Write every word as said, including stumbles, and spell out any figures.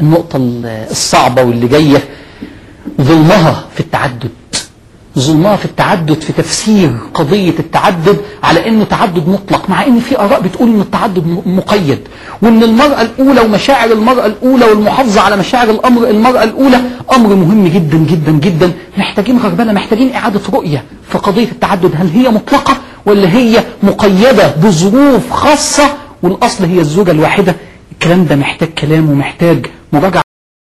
النقطة الصعبة واللي جاية، ظلمها في التعدد، ظلمها في التعدد في تفسير قضية التعدد على انه تعدد مطلق، مع ان في اراء بتقول ان التعدد مقيد، وان المرأة الاولى ومشاعر المرأة الاولى والمحافظة على مشاعر الامر المرأة الاولى امر مهم جدا جدا جدا. محتاجين غربلة، محتاجين اعادة رؤية في قضية التعدد، هل هي مطلقة ولا هي مقيدة بظروف خاصة والاصل هي الزوجة الواحدة؟ الكلام ده محتاج كلام ومحتاج مراجعة.